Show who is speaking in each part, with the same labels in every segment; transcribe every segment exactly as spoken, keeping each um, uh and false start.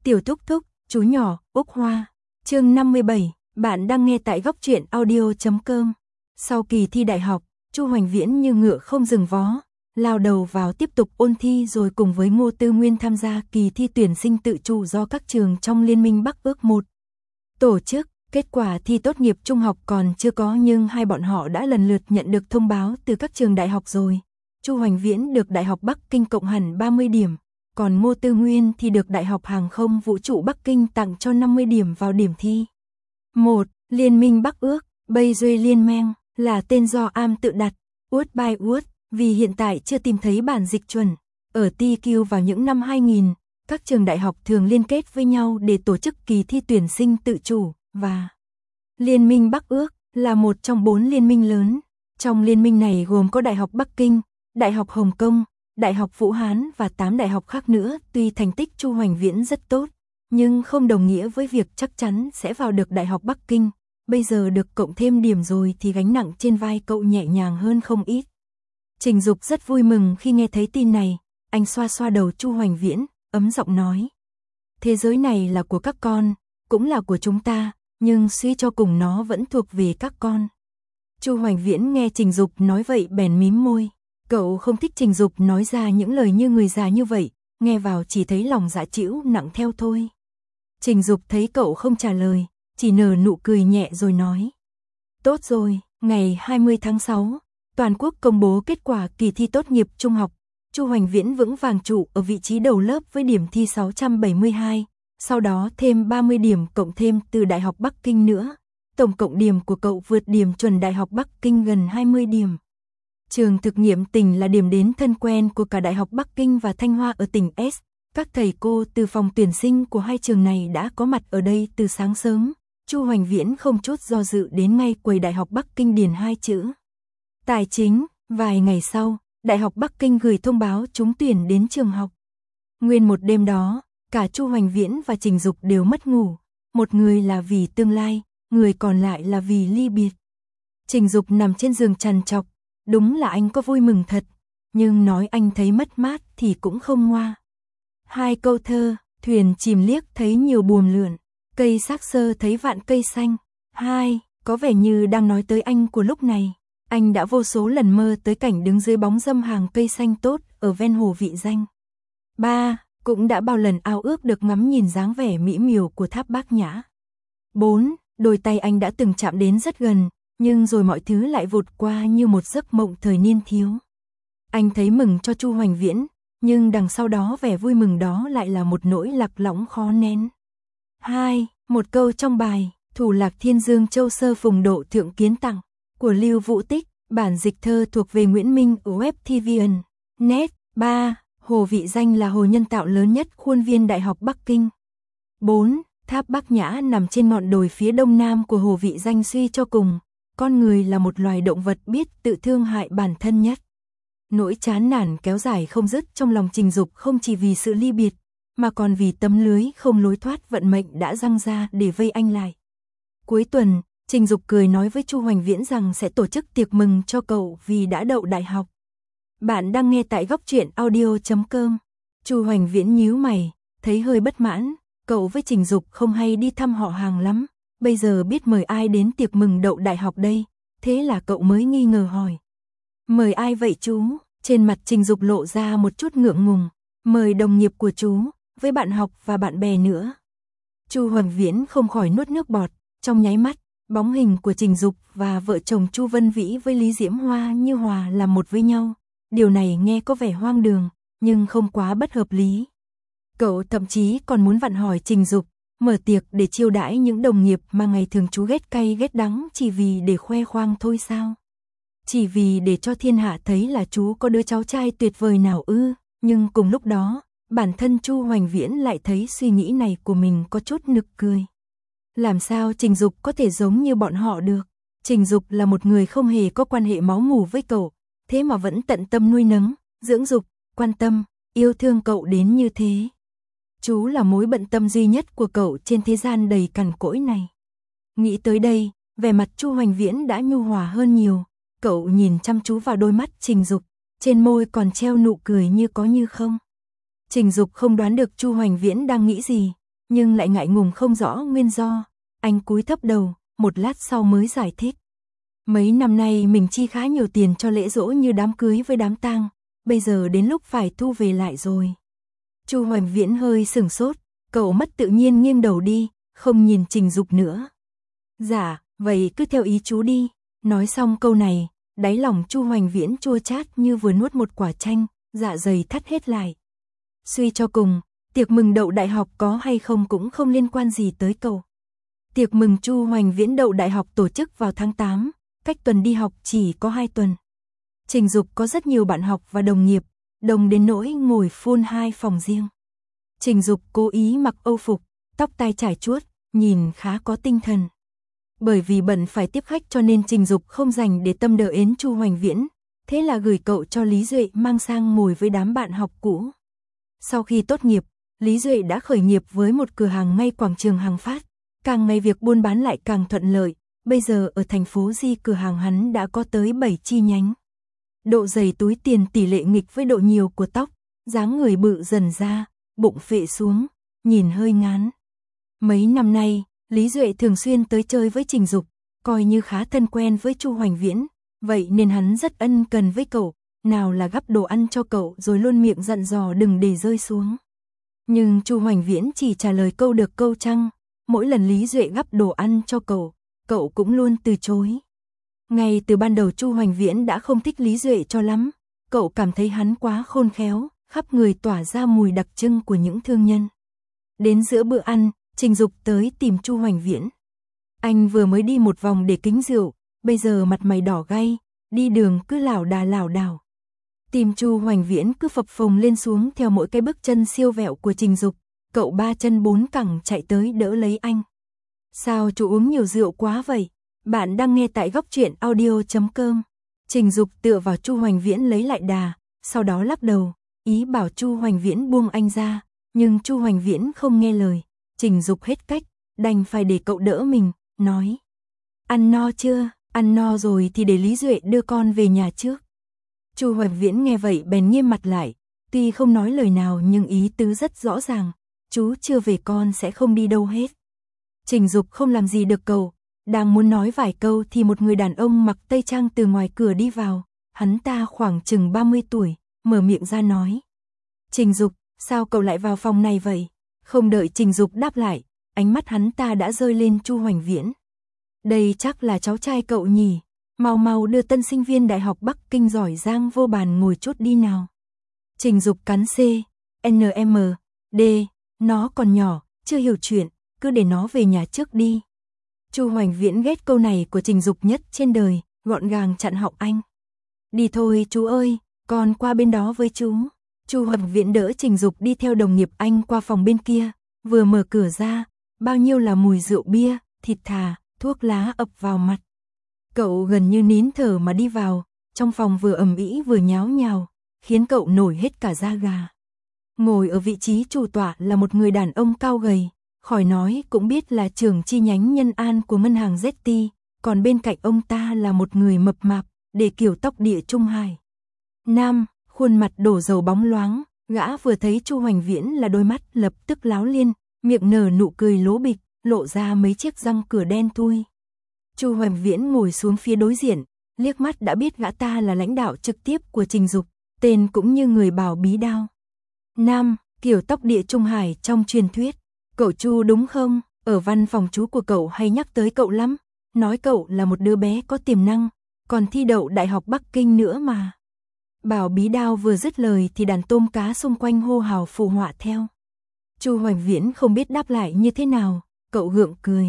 Speaker 1: Tiểu thúc thúc, chú nhỏ, Úc Hoa. Chương năm mươi bảy, bạn đang nghe tại góc truyện audio chấm com. Sau kỳ thi đại học, Chu Hoành Viễn như ngựa không dừng vó, lao đầu vào tiếp tục ôn thi rồi cùng với Ngô Tư Nguyên tham gia kỳ thi tuyển sinh tự chủ do các trường trong Liên minh Bắc ước một tổ chức. Kết quả thi tốt nghiệp trung học còn chưa có nhưng hai bọn họ đã lần lượt nhận được thông báo từ các trường đại học rồi. Chu Hoành Viễn được Đại học Bắc Kinh cộng hẳn ba mươi điểm, còn Ngô Tư Nguyên thì được Đại học Hàng không Vũ trụ Bắc Kinh tặng cho năm mươi điểm vào điểm thi. một. Liên minh Bắc ước, Bây Duy Liên Meng, là tên do Am tự đặt, Word by Word, vì hiện tại chưa tìm thấy bản dịch chuẩn. Ở T Q vào những năm hai nghìn, các trường đại học thường liên kết với nhau để tổ chức kỳ thi tuyển sinh tự chủ, và Liên minh Bắc ước là một trong bốn liên minh lớn. Trong liên minh này gồm có Đại học Bắc Kinh, Đại học Hồng Kông, Đại học Vũ Hán và tám đại học khác nữa. Tuy thành tích Chu Hoành Viễn rất tốt, nhưng không đồng nghĩa với việc chắc chắn sẽ vào được Đại học Bắc Kinh. Bây giờ được cộng thêm điểm rồi thì gánh nặng trên vai cậu nhẹ nhàng hơn không ít. Trình Dục rất vui mừng khi nghe thấy tin này, anh xoa xoa đầu Chu Hoành Viễn, ấm giọng nói: thế giới này là của các con, cũng là của chúng ta, nhưng suy cho cùng nó vẫn thuộc về các con. Chu Hoành Viễn nghe Trình Dục nói vậy bèn mím môi. Cậu không thích Trình Dục nói ra những lời như người già như vậy, nghe vào chỉ thấy lòng dạ chịu nặng theo thôi. Trình Dục thấy cậu không trả lời, chỉ nở nụ cười nhẹ rồi nói: tốt rồi. Ngày hai mươi tháng sáu, toàn quốc công bố kết quả kỳ thi tốt nghiệp trung học. Chu Hoành Viễn vững vàng trụ ở vị trí đầu lớp với điểm thi sáu trăm bảy mươi hai, sau đó thêm ba mươi điểm cộng thêm từ Đại học Bắc Kinh nữa. Tổng cộng điểm của cậu vượt điểm chuẩn Đại học Bắc Kinh gần hai mươi điểm. Trường thực nghiệm tỉnh là điểm đến thân quen của cả Đại học Bắc Kinh và Thanh Hoa ở tỉnh S. Các thầy cô từ phòng tuyển sinh của hai trường này đã có mặt ở đây từ sáng sớm. Chu Hoành Viễn không chút do dự đến ngay quầy Đại học Bắc Kinh điền hai chữ tài chính. Vài ngày sau, Đại học Bắc Kinh gửi thông báo trúng tuyển đến trường học. Nguyên một đêm đó, cả Chu Hoành Viễn và Trình Dục đều mất ngủ. Một người là vì tương lai, người còn lại là vì ly biệt. Trình Dục nằm trên giường trằn trọc, đúng là anh có vui mừng thật, nhưng nói anh thấy mất mát thì cũng không ngoa. Hai câu thơ, thuyền chìm liếc thấy nhiều buồm lượn, cây xác xơ thấy vạn cây xanh. Hai, có vẻ như đang nói tới anh của lúc này. Anh đã vô số lần mơ tới cảnh đứng dưới bóng râm hàng cây xanh tốt ở ven hồ Vị Danh. Ba, cũng đã bao lần ao ước được ngắm nhìn dáng vẻ mỹ miều của tháp Bát Nhã. Bốn, đôi tay anh đã từng chạm đến rất gần, nhưng rồi mọi thứ lại vụt qua như một giấc mộng thời niên thiếu. Anh thấy mừng cho Chu Hoành Viễn, nhưng đằng sau đó vẻ vui mừng đó lại là một nỗi lạc lõng khó nén. Hai, một câu trong bài Thủ Lạc Thiên Dương Châu Sơ Phùng Độ Thượng Kiến Tặng của Lưu Vũ Tích, bản dịch thơ thuộc về Nguyễn Minh ở web tê vê en chấm net. Ba, hồ Vị Danh là hồ nhân tạo lớn nhất khuôn viên Đại học Bắc Kinh. Bốn, tháp Bát Nhã nằm trên ngọn đồi phía đông nam của hồ Vị Danh. Suy cho cùng, con người là một loài động vật biết tự thương hại bản thân nhất. Nỗi chán nản kéo dài không dứt trong lòng Trình Dục không chỉ vì sự ly biệt, mà còn vì tấm lưới không lối thoát vận mệnh đã giăng ra để vây anh lại. Cuối tuần, Trình Dục cười nói với Chu Hoành Viễn rằng sẽ tổ chức tiệc mừng cho cậu vì đã đậu đại học. Bạn đang nghe tại góc truyện audio chấm com. Chu Hoành Viễn nhíu mày, thấy hơi bất mãn, cậu với Trình Dục không hay đi thăm họ hàng lắm, bây giờ biết mời ai đến tiệc mừng đậu đại học đây, thế là cậu mới nghi ngờ hỏi: mời ai vậy chú? Trên mặt Trình Dục lộ ra một chút ngượng ngùng: mời đồng nghiệp của chú, với bạn học và bạn bè nữa. Chu Hoành Viễn không khỏi nuốt nước bọt, trong nháy mắt, bóng hình của Trình Dục và vợ chồng Chu Vân Vĩ với Lý Diễm Hoa như hòa làm một với nhau. Điều này nghe có vẻ hoang đường, nhưng không quá bất hợp lý. Cậu thậm chí còn muốn vặn hỏi Trình Dục mở tiệc để chiêu đãi những đồng nghiệp mà ngày thường chú ghét cay ghét đắng chỉ vì để khoe khoang thôi sao? Chỉ vì để cho thiên hạ thấy là chú có đứa cháu trai tuyệt vời nào ư? Nhưng cùng lúc đó, bản thân Chu Hoành Viễn lại thấy suy nghĩ này của mình có chút nực cười. Làm sao Trình Dục có thể giống như bọn họ được? Trình Dục là một người không hề có quan hệ máu mủ với cậu, thế mà vẫn tận tâm nuôi nấng, dưỡng dục, quan tâm, yêu thương cậu đến như thế. Chú là mối bận tâm duy nhất của cậu trên thế gian đầy cằn cỗi này. Nghĩ tới đây, vẻ mặt Chu Hoành Viễn đã nhu hòa hơn nhiều. Cậu nhìn chăm chú vào đôi mắt Trình Dục, trên môi còn treo nụ cười như có như không. Trình Dục không đoán được Chu Hoành Viễn đang nghĩ gì, nhưng lại ngại ngùng không rõ nguyên do. Anh cúi thấp đầu, một lát sau mới giải thích. Mấy năm nay mình chi khá nhiều tiền cho lễ giỗ như đám cưới với đám tang, bây giờ đến lúc phải thu về lại rồi. Chu Hoành Viễn hơi sửng sốt, cậu mất tự nhiên nghiêng đầu đi, không nhìn Trình Dục nữa. Dạ, vậy cứ theo ý chú đi. Nói xong câu này, đáy lòng Chu Hoành Viễn chua chát như vừa nuốt một quả chanh, dạ dày thắt hết lại. Suy cho cùng, tiệc mừng đậu đại học có hay không cũng không liên quan gì tới cậu. Tiệc mừng Chu Hoành Viễn đậu đại học tổ chức vào tháng tám, cách tuần đi học chỉ có hai tuần. Trình Dục có rất nhiều bạn học và đồng nghiệp, đồng đến nỗi ngồi phun hai phòng riêng. Trình Dục cố ý mặc âu phục, tóc tai trải chuốt, nhìn khá có tinh thần. Bởi vì bận phải tiếp khách cho nên Trình Dục không dành để tâm đỡ ến Chu Hoành Viễn, thế là gửi cậu cho Lý Duệ mang sang ngồi với đám bạn học cũ. Sau khi tốt nghiệp, Lý Duệ đã khởi nghiệp với một cửa hàng ngay quảng trường Hàng Phát, càng ngày việc buôn bán lại càng thuận lợi, bây giờ ở thành phố Di cửa hàng hắn đã có tới bảy chi nhánh. Độ dày túi tiền tỷ lệ nghịch với độ nhiều của tóc, dáng người bự dần ra, bụng phệ xuống, nhìn hơi ngán. Mấy năm nay, Lý Duệ thường xuyên tới chơi với Trình Dục, coi như khá thân quen với Chu Hoành Viễn, vậy nên hắn rất ân cần với cậu, nào là gắp đồ ăn cho cậu rồi luôn miệng dặn dò đừng để rơi xuống. Nhưng Chu Hoành Viễn chỉ trả lời câu được câu trăng, mỗi lần Lý Duệ gắp đồ ăn cho cậu, cậu cũng luôn từ chối. Ngay từ ban đầu Chu Hoành Viễn đã không thích Lý Duệ cho lắm, cậu cảm thấy hắn quá khôn khéo, khắp người tỏa ra mùi đặc trưng của những thương nhân. Đến giữa bữa ăn, Trình Dục tới tìm Chu Hoành Viễn. Anh vừa mới đi một vòng để kính rượu, bây giờ mặt mày đỏ gay, đi đường cứ lảo đà lảo đảo. Tim Chu Hoành Viễn cứ phập phồng lên xuống theo mỗi cái bước chân siêu vẹo của Trình Dục, cậu ba chân bốn cẳng chạy tới đỡ lấy anh. Sao chú uống nhiều rượu quá vậy? Bạn đang nghe tại góc truyện audio chấm com. Trình Dục tựa vào Chu Hoành Viễn lấy lại đà, sau đó lắc đầu, ý bảo Chu Hoành Viễn buông anh ra, nhưng Chu Hoành Viễn không nghe lời. Trình Dục hết cách, đành phải để cậu đỡ mình, nói. Ăn no chưa? Ăn no rồi thì để Lý Duệ đưa con về nhà trước. Chu Hoành Viễn nghe vậy bèn nghiêm mặt lại, tuy không nói lời nào nhưng ý tứ rất rõ ràng, chú chưa về con sẽ không đi đâu hết. Trình Dục không làm gì được cậu, đang muốn nói vài câu thì một người đàn ông mặc tây trang từ ngoài cửa đi vào, hắn ta khoảng chừng ba mươi tuổi, mở miệng ra nói. Trình Dục, sao cậu lại vào phòng này vậy? Không đợi Trình Dục đáp lại, ánh mắt hắn ta đã rơi lên Chu Hoành Viễn. Đây chắc là cháu trai cậu nhỉ, mau mau đưa tân sinh viên Đại học Bắc Kinh giỏi giang vô bàn ngồi chút đi nào. Trình Dục cắn C, N M, D, nó còn nhỏ, chưa hiểu chuyện, cứ để nó về nhà trước đi. Chu Hoành Viễn ghét câu này của Trình Dục nhất trên đời, gọn gàng chặn họng anh. Đi thôi chú ơi, con qua bên đó với chú. Chu Hoành Viễn đỡ Trình Dục đi theo đồng nghiệp anh qua phòng bên kia, vừa mở cửa ra, bao nhiêu là mùi rượu bia, thịt thà, thuốc lá ập vào mặt. Cậu gần như nín thở mà đi vào, trong phòng vừa ầm ĩ vừa nháo nhào, khiến cậu nổi hết cả da gà. Ngồi ở vị trí chủ tọa là một người đàn ông cao gầy, khỏi nói cũng biết là trưởng chi nhánh Nhân An của ngân hàng Z T, còn bên cạnh ông ta là một người mập mạp, để kiểu tóc địa Trung Hải. Nam, khuôn mặt đổ dầu bóng loáng, gã vừa thấy Chu Hoành Viễn là đôi mắt lập tức láo liên, miệng nở nụ cười lố bịch, lộ ra mấy chiếc răng cửa đen thui. Chu Hoành Viễn ngồi xuống phía đối diện, liếc mắt đã biết gã ta là lãnh đạo trực tiếp của Trình Dục, tên cũng như người bảo bí đao. Nam, kiểu tóc địa Trung Hải trong truyền thuyết. Cậu Chu đúng không? Ở văn phòng chú của cậu hay nhắc tới cậu lắm, nói cậu là một đứa bé có tiềm năng, còn thi đậu Đại học Bắc Kinh nữa mà. Bảo bí đao vừa dứt lời thì đàn tôm cá xung quanh hô hào phụ họa theo. Chu Hoành Viễn không biết đáp lại như thế nào, cậu gượng cười.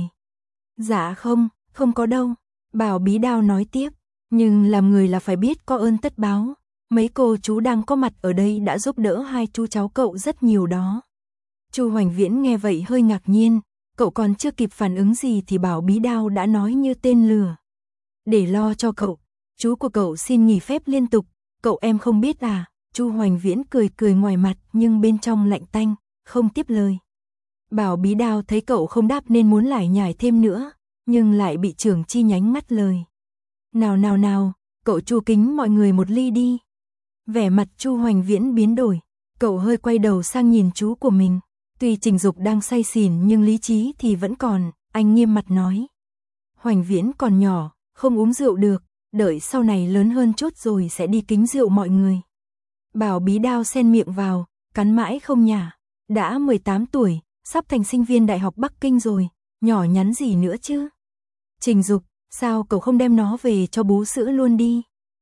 Speaker 1: Dạ không, không có đâu. Bảo bí đao nói tiếp, nhưng làm người là phải biết có ơn tất báo. Mấy cô chú đang có mặt ở đây đã giúp đỡ hai chú cháu cậu rất nhiều đó. Chu Hoành Viễn nghe vậy hơi ngạc nhiên, cậu còn chưa kịp phản ứng gì thì bảo bí đao đã nói như tên lừa. Để lo cho cậu, chú của cậu xin nghỉ phép liên tục, cậu em không biết à? Chu Hoành Viễn cười cười ngoài mặt nhưng bên trong lạnh tanh, không tiếp lời. Bảo bí đao thấy cậu không đáp nên muốn lải nhải thêm nữa, nhưng lại bị trưởng chi nhánh ngắt lời. Nào nào nào, cậu Chu kính mọi người một ly đi. Vẻ mặt Chu Hoành Viễn biến đổi, cậu hơi quay đầu sang nhìn chú của mình. Tuy Trình Dục đang say xỉn nhưng lý trí thì vẫn còn, anh nghiêm mặt nói. Hoành Viễn còn nhỏ, không uống rượu được, đợi sau này lớn hơn chút rồi sẽ đi kính rượu mọi người. Bảo Bí Đao xen miệng vào, cắn mãi không nhả. Đã mười tám tuổi, sắp thành sinh viên Đại học Bắc Kinh rồi, nhỏ nhắn gì nữa chứ? Trình Dục, sao cậu không đem nó về cho bú sữa luôn đi?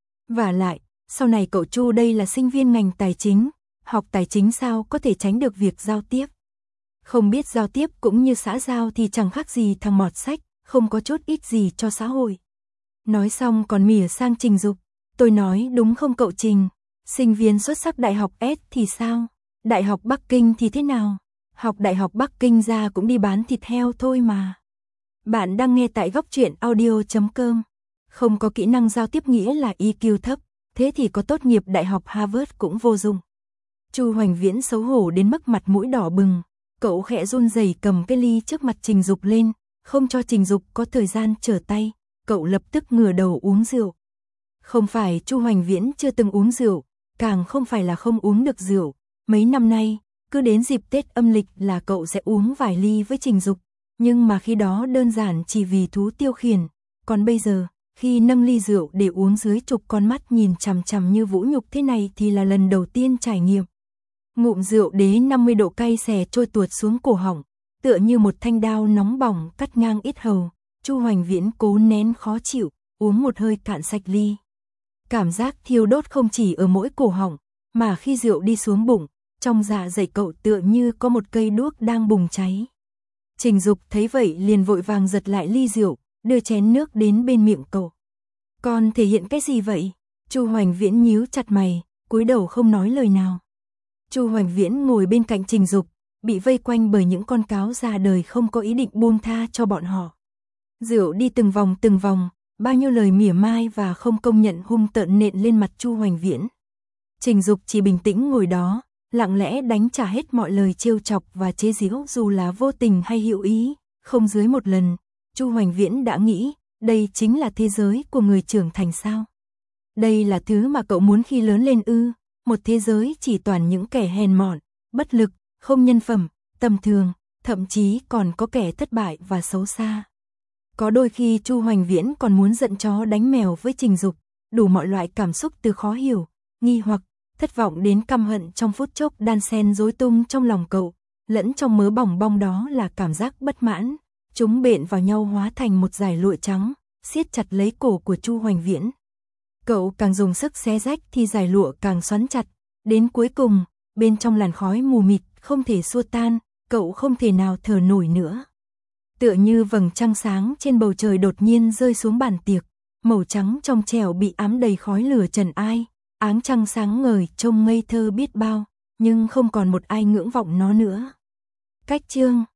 Speaker 1: Vả lại, sau này cậu Chu đây là sinh viên ngành tài chính, học tài chính sao có thể tránh được việc giao tiếp. Không biết giao tiếp cũng như xã giao thì chẳng khác gì thằng mọt sách, không có chút ít gì cho xã hội. Nói xong còn mỉa sang Trình Dục, tôi nói đúng không cậu Trình? Sinh viên xuất sắc Đại học S thì sao? Đại học Bắc Kinh thì thế nào? Học Đại học Bắc Kinh ra cũng đi bán thịt heo thôi mà. Bạn đang nghe tại góc truyện audio chấm com. Không có kỹ năng giao tiếp nghĩa là i kiu thấp, thế thì có tốt nghiệp Đại học Harvard cũng vô dụng. Chu Hoành Viễn xấu hổ đến mức mặt mũi đỏ bừng, cậu khẽ run rẩy cầm cái ly trước mặt Trình Dục lên, không cho Trình Dục có thời gian trở tay, cậu lập tức ngửa đầu uống rượu. Không phải Chu Hoành Viễn chưa từng uống rượu, càng không phải là không uống được rượu, mấy năm nay, cứ đến dịp Tết âm lịch là cậu sẽ uống vài ly với Trình Dục, nhưng mà khi đó đơn giản chỉ vì thú tiêu khiển, còn bây giờ, khi nâng ly rượu để uống dưới chục con mắt nhìn chằm chằm như vũ nhục thế này thì là lần đầu tiên trải nghiệm. Ngụm rượu đế năm mươi độ cay xè trôi tuột xuống cổ họng, tựa như một thanh đao nóng bỏng cắt ngang yết hầu. Chu Hoành Viễn cố nén khó chịu, uống một hơi cạn sạch ly. Cảm giác thiêu đốt không chỉ ở mỗi cổ họng, mà khi rượu đi xuống bụng, trong dạ dày cậu tựa như có một cây đuốc đang bùng cháy. Trình Dục thấy vậy liền vội vàng giật lại ly rượu, đưa chén nước đến bên miệng cậu. Con thể hiện cái gì vậy? Chu Hoành Viễn nhíu chặt mày, cúi đầu không nói lời nào. Chu Hoành Viễn ngồi bên cạnh Trình Dục, bị vây quanh bởi những con cáo già đời không có ý định buông tha cho bọn họ. Rượu đi từng vòng từng vòng, bao nhiêu lời mỉa mai và không công nhận hung tợn nện lên mặt Chu Hoành Viễn. Trình Dục chỉ bình tĩnh ngồi đó, lặng lẽ đánh trả hết mọi lời trêu chọc và chế giễu dù là vô tình hay hữu ý, không dưới một lần. Chu Hoành Viễn đã nghĩ, đây chính là thế giới của người trưởng thành sao? Đây là thứ mà cậu muốn khi lớn lên ư? Một thế giới chỉ toàn những kẻ hèn mọn, bất lực, không nhân phẩm, tầm thường, thậm chí còn có kẻ thất bại và xấu xa. Có đôi khi Chu Hoành Viễn còn muốn giận chó đánh mèo với Trình Dục, đủ mọi loại cảm xúc từ khó hiểu, nghi hoặc, thất vọng đến căm hận trong phút chốc đan xen rối tung trong lòng cậu, lẫn trong mớ bỏng bong đó là cảm giác bất mãn, chúng bện vào nhau hóa thành một dải lụa trắng, siết chặt lấy cổ của Chu Hoành Viễn. Cậu càng dùng sức xé rách thì dải lụa càng xoắn chặt, đến cuối cùng, bên trong làn khói mù mịt không thể xua tan, cậu không thể nào thở nổi nữa. Tựa như vầng trăng sáng trên bầu trời đột nhiên rơi xuống bàn tiệc, màu trắng trong trẻo bị ám đầy khói lửa trần ai, áng trăng sáng ngời trông ngây thơ biết bao, nhưng không còn một ai ngưỡng vọng nó nữa. Cách chương